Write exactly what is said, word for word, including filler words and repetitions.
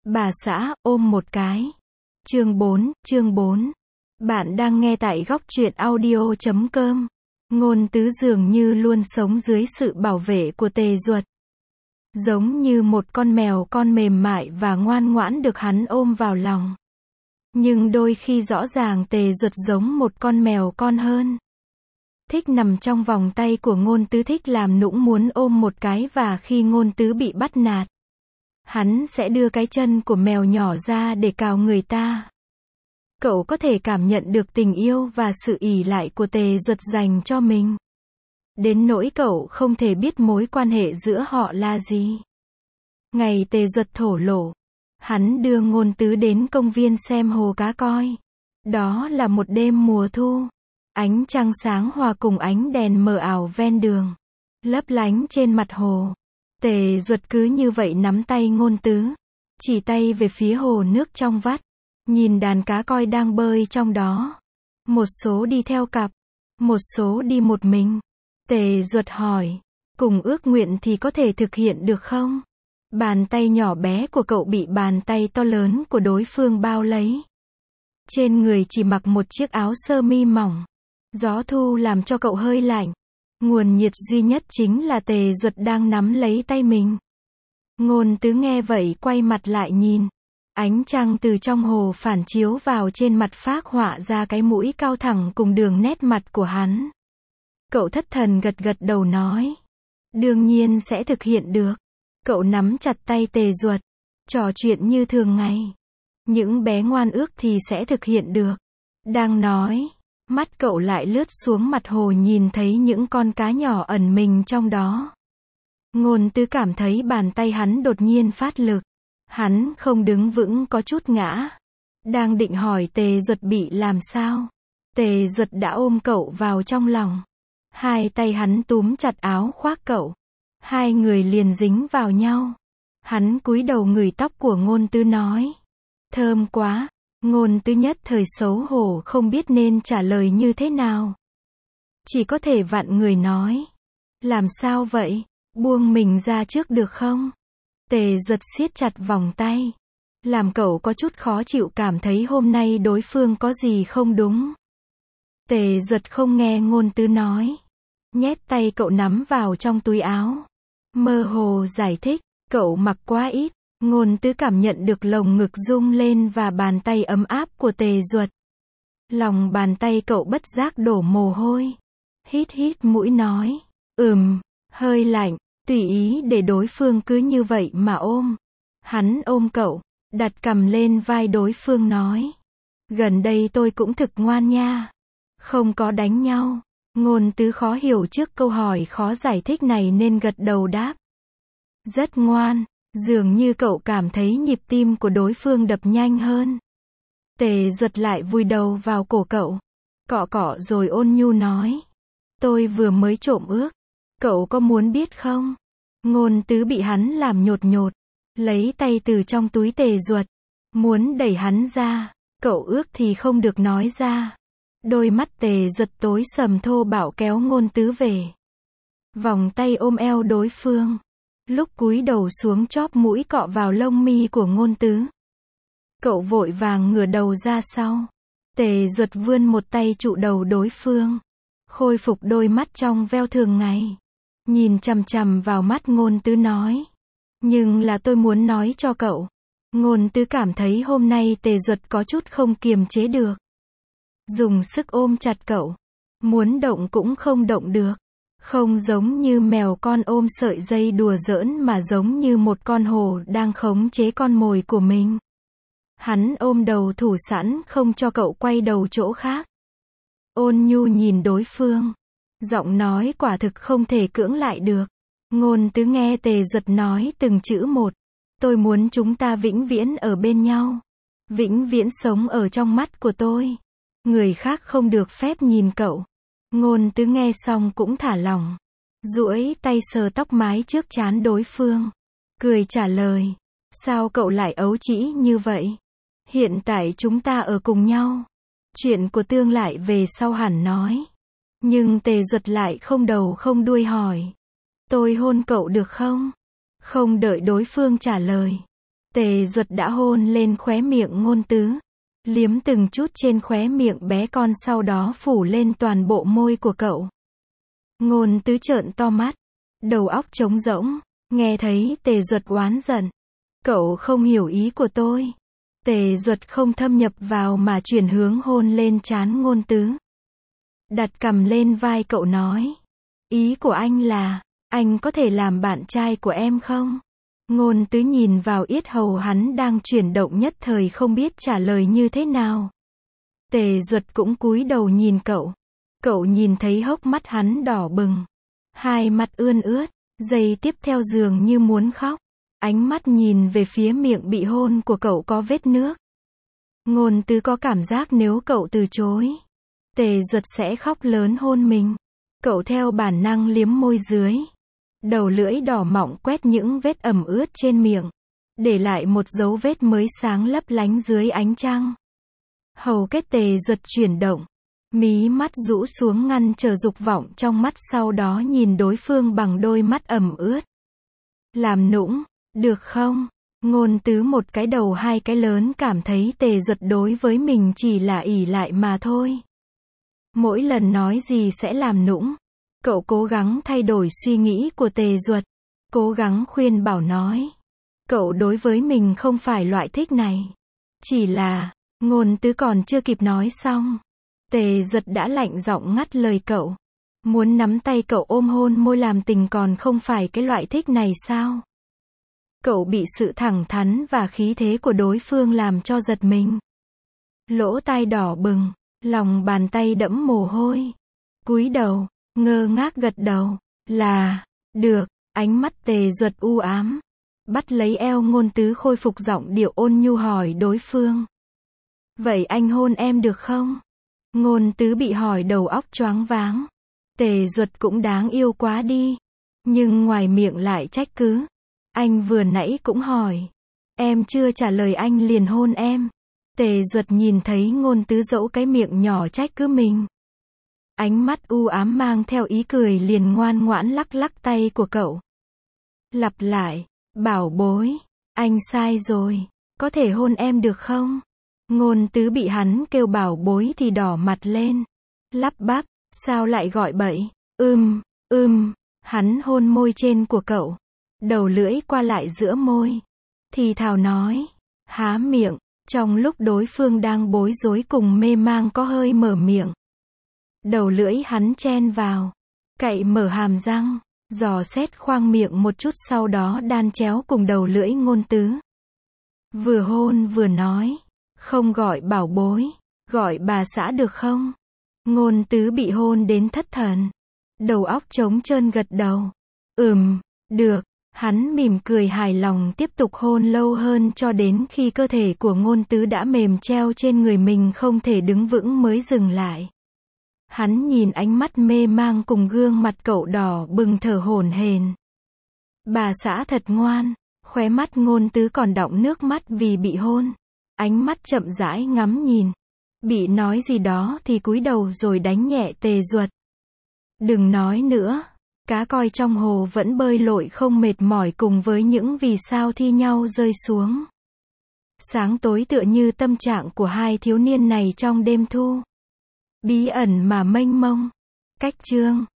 Bà xã, ôm một cái. Chương bốn, chương bốn. Bạn đang nghe tại góc truyện audio chấm com. Ngôn Tứ dường như luôn sống dưới sự bảo vệ của Tề Duật. Giống như một con mèo con mềm mại và ngoan ngoãn được hắn ôm vào lòng. Nhưng đôi khi rõ ràng Tề Duật giống một con mèo con hơn. Thích nằm trong vòng tay của Ngôn Tứ, thích làm nũng muốn ôm một cái, và khi Ngôn Tứ bị bắt nạt, hắn sẽ đưa cái chân của mèo nhỏ ra để cào người ta. Cậu có thể cảm nhận được tình yêu và sự ỷ lại của Tề Duật dành cho mình. Đến nỗi cậu không thể biết mối quan hệ giữa họ là gì. Ngày Tề Duật thổ lộ, hắn đưa Ngôn Tứ đến công viên xem hồ cá coi. Đó là một đêm mùa thu. Ánh trăng sáng hòa cùng ánh đèn mờ ảo ven đường, lấp lánh trên mặt hồ. Tề Duật cứ như vậy nắm tay Ngôn Tứ, chỉ tay về phía hồ nước trong vắt, nhìn đàn cá coi đang bơi trong đó. Một số đi theo cặp, một số đi một mình. Tề Duật hỏi, cùng ước nguyện thì có thể thực hiện được không? Bàn tay nhỏ bé của cậu bị bàn tay to lớn của đối phương bao lấy. Trên người chỉ mặc một chiếc áo sơ mi mỏng. Gió thu làm cho cậu hơi lạnh. Nguồn nhiệt duy nhất chính là Tề Duật đang nắm lấy tay mình. Ngôn Tứ nghe vậy quay mặt lại nhìn. Ánh trăng từ trong hồ phản chiếu vào trên mặt, phác họa ra cái mũi cao thẳng cùng đường nét mặt của hắn. Cậu thất thần gật gật đầu nói, đương nhiên sẽ thực hiện được. Cậu nắm chặt tay Tề Duật, trò chuyện như thường ngày. Những bé ngoan ước thì sẽ thực hiện được. Đang nói, mắt cậu lại lướt xuống mặt hồ, nhìn thấy những con cá nhỏ ẩn mình trong đó. Ngôn Tứ cảm thấy bàn tay hắn đột nhiên phát lực. Hắn không đứng vững, có chút ngã. Đang định hỏi Tề Duật bị làm sao, Tề Duật đã ôm cậu vào trong lòng. Hai tay hắn túm chặt áo khoác cậu. Hai người liền dính vào nhau. Hắn cúi đầu ngửi tóc của Ngôn Tứ nói, thơm quá. Ngôn Tứ nhất thời xấu hổ không biết nên trả lời như thế nào. Chỉ có thể vặn người nói, làm sao vậy, buông mình ra trước được không? Tề Duật siết chặt vòng tay, làm cậu có chút khó chịu, cảm thấy hôm nay đối phương có gì không đúng. Tề Duật không nghe Ngôn Tứ nói, nhét tay cậu nắm vào trong túi áo. Mơ hồ giải thích, cậu mặc quá ít. Ngôn Tứ cảm nhận được lồng ngực rung lên và bàn tay ấm áp của Tề Duật. Lòng bàn tay cậu bất giác đổ mồ hôi. Hít hít mũi nói, ừm, hơi lạnh. Tùy ý để đối phương cứ như vậy mà ôm. Hắn ôm cậu, đặt cằm lên vai đối phương nói, gần đây tôi cũng thực ngoan nha. Không có đánh nhau. Ngôn Tứ khó hiểu trước câu hỏi khó giải thích này nên gật đầu đáp, rất ngoan. Dường như cậu cảm thấy nhịp tim của đối phương đập nhanh hơn. Tề Duật lại vùi đầu vào cổ cậu, cọ cọ rồi ôn nhu nói, tôi vừa mới trộm ước. Cậu có muốn biết không? Ngôn Tứ bị hắn làm nhột nhột, lấy tay từ trong túi Tề Duật, muốn đẩy hắn ra. Cậu ước thì không được nói ra. Đôi mắt Tề Duật tối sầm thô bạo kéo Ngôn Tứ về. Vòng tay ôm eo đối phương. Lúc cúi đầu xuống chóp mũi cọ vào lông mi của Ngôn Tứ. Cậu vội vàng ngửa đầu ra sau. Tề Duật vươn một tay trụ đầu đối phương. Khôi phục đôi mắt trong veo thường ngày. Nhìn chằm chằm vào mắt Ngôn Tứ nói, nhưng là tôi muốn nói cho cậu. Ngôn Tứ cảm thấy hôm nay Tề Duật có chút không kiềm chế được. Dùng sức ôm chặt cậu. Muốn động cũng không động được. Không giống như mèo con ôm sợi dây đùa giỡn, mà giống như một con hổ đang khống chế con mồi của mình. Hắn ôm đầu thủ sẵn không cho cậu quay đầu chỗ khác. Ôn nhu nhìn đối phương. Giọng nói quả thực không thể cưỡng lại được. Ngôn Tứ nghe Tề Duật nói từng chữ một. Tôi muốn chúng ta vĩnh viễn ở bên nhau. Vĩnh viễn sống ở trong mắt của tôi. Người khác không được phép nhìn cậu. Ngôn Tứ nghe xong cũng thả lỏng. Duỗi tay sờ tóc mái trước trán đối phương. Cười trả lời. Sao cậu lại ấu trĩ như vậy? Hiện tại chúng ta ở cùng nhau. Chuyện của tương lai về sau hẳn nói. Nhưng Tề Duật lại không đầu không đuôi hỏi, tôi hôn cậu được không? Không đợi đối phương trả lời, Tề Duật đã hôn lên khóe miệng Ngôn Tứ, liếm từng chút trên khóe miệng bé con sau đó phủ lên toàn bộ môi của cậu. Ngôn Tứ trợn to mắt, đầu óc trống rỗng, nghe thấy Tề Duật oán giận. Cậu không hiểu ý của tôi. Tề Duật không thâm nhập vào mà chuyển hướng hôn lên trán Ngôn Tứ. Đặt cằm lên vai cậu nói. Ý của anh là, anh có thể làm bạn trai của em không? Ngôn Tứ nhìn vào yết hầu hắn đang chuyển động nhất thời không biết trả lời như thế nào. Tề Duật cũng cúi đầu nhìn cậu. Cậu nhìn thấy hốc mắt hắn đỏ bừng. Hai mắt ươn ướt, giây tiếp theo dường như muốn khóc. Ánh mắt nhìn về phía miệng bị hôn của cậu có vết nước. Ngôn Tứ có cảm giác nếu cậu từ chối, Tề Duật sẽ khóc lớn hôn mình. Cậu theo bản năng liếm môi dưới. Đầu lưỡi đỏ mọng quét những vết ẩm ướt trên miệng, để lại một dấu vết mới sáng lấp lánh dưới ánh trăng. Hầu kết Tề Duật chuyển động, mí mắt rũ xuống ngăn trở dục vọng trong mắt, sau đó nhìn đối phương bằng đôi mắt ẩm ướt. Làm nũng, được không? Ngôn Tứ một cái đầu hai cái lớn cảm thấy Tề Duật đối với mình chỉ là ỷ lại mà thôi. Mỗi lần nói gì sẽ làm nũng. Cậu cố gắng thay đổi suy nghĩ của Tề Duật. Cố gắng khuyên bảo nói. Cậu đối với mình không phải loại thích này. Chỉ là, Ngôn Tứ còn chưa kịp nói xong. Tề Duật đã lạnh giọng ngắt lời cậu. Muốn nắm tay cậu ôm hôn môi làm tình còn không phải cái loại thích này sao? Cậu bị sự thẳng thắn và khí thế của đối phương làm cho giật mình. Lỗ tai đỏ bừng, lòng bàn tay đẫm mồ hôi. Cúi đầu, ngơ ngác gật đầu. Là, được, ánh mắt Tề Duật u ám. Bắt lấy eo Ngôn Tứ khôi phục giọng điệu ôn nhu hỏi đối phương. Vậy anh hôn em được không? Ngôn Tứ bị hỏi đầu óc choáng váng. Tề Duật cũng đáng yêu quá đi. Nhưng ngoài miệng lại trách cứ. Anh vừa nãy cũng hỏi. Em chưa trả lời anh liền hôn em. Tề Duật nhìn thấy Ngôn Tứ dẫu cái miệng nhỏ trách cứ mình. Ánh mắt u ám mang theo ý cười liền ngoan ngoãn lắc lắc tay của cậu. Lặp lại, bảo bối, anh sai rồi, có thể hôn em được không? Ngôn Tứ bị hắn kêu bảo bối thì đỏ mặt lên. Lắp bắp, sao lại gọi bậy? Ưm, ưm, hắn hôn môi trên của cậu. Đầu lưỡi qua lại giữa môi. Thì thào nói, há miệng, trong lúc đối phương đang bối rối cùng mê mang có hơi mở miệng. Đầu lưỡi hắn chen vào, cậy mở hàm răng, dò xét khoang miệng một chút sau đó đan chéo cùng đầu lưỡi Ngôn Tứ. Vừa hôn vừa nói, không gọi bảo bối, gọi bà xã được không? Ngôn Tứ bị hôn đến thất thần. Đầu óc trống trơn gật đầu. Ừm, được. Hắn mỉm cười hài lòng tiếp tục hôn lâu hơn cho đến khi cơ thể của Ngôn Tứ đã mềm treo trên người mình không thể đứng vững mới dừng lại. Hắn nhìn ánh mắt mê mang cùng gương mặt cậu đỏ bừng thở hổn hển. Bà xã thật ngoan, khóe mắt Ngôn Tứ còn đọng nước mắt vì bị hôn. Ánh mắt chậm rãi ngắm nhìn. Bị nói gì đó thì cúi đầu rồi đánh nhẹ Tề Duật. Đừng nói nữa. Cá coi trong hồ vẫn bơi lội không mệt mỏi cùng với những vì sao thi nhau rơi xuống. Sáng tối tựa như tâm trạng của hai thiếu niên này trong đêm thu. Bí ẩn mà mênh mông. Cách chương